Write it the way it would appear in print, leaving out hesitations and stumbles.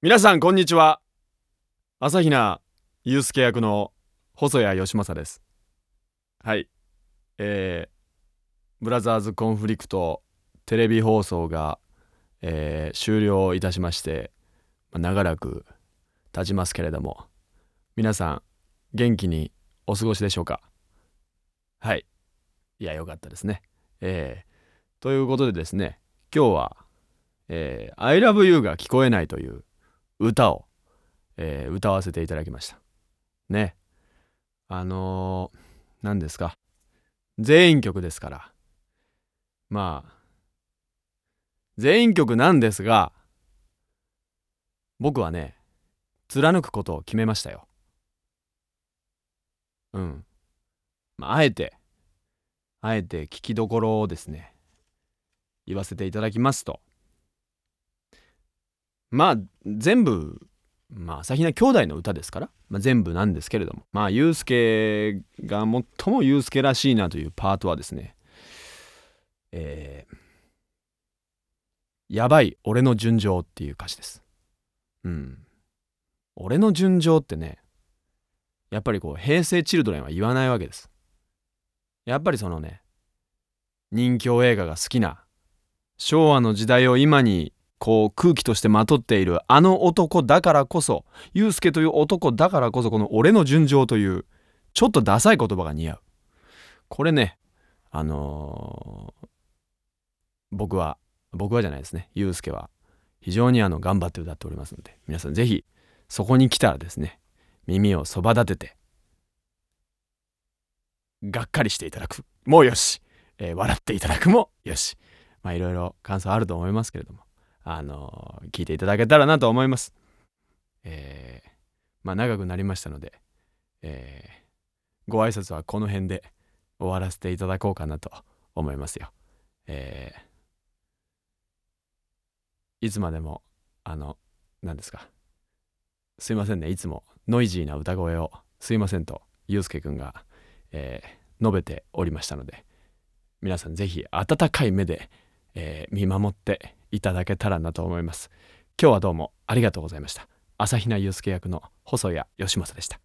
皆さんこんにちは。朝比奈祐介役の細谷義正です。はい、ブラザーズコンフリクトテレビ放送が、終了いたしまして、長らく経ちますけれども、皆さん元気にお過ごしでしょうか。はい、いやよかったですね。ということでですね、今日は、I love you が聞こえないという歌を、歌わせていただきましたね。何ですか、全員曲ですから、全員曲なんですが、僕はね、貫くことを決めましたよ。あえて聞きどころをですね、言わせていただきますと、全部朝比奈兄弟の歌ですから、全部なんですけれども、祐介が最も祐介らしいなというパートはですね、やばい俺の純情っていう歌詞です。俺の純情ってね、やっぱりこう平成チルドレンは言わないわけです。やっぱりそのね、人気映画が好きな、昭和の時代を今にこう空気としてまとっているあの男だからこそ、祐介という男だからこそ、この俺の純情というちょっとダサい言葉が似合う。これね、僕はじゃないですね、祐介は非常に頑張って歌っておりますので、皆さんぜひそこに来たらですね、耳をそば立ててがっかりしていただくもよし、笑っていただくもよし、いろいろ感想あると思いますけれども、聞いていただけたらなと思います。長くなりましたので、ご挨拶はこの辺で終わらせていただこうかなと思いますよ。いつまでも何ですか、すいませんね、いつもノイジーな歌声をすいませんと祐介くんが、述べておりましたので、皆さんぜひ温かい目で、見守っていただけたらなと思います。今日はどうもありがとうございました。朝比奈祐介役の細谷義正でした。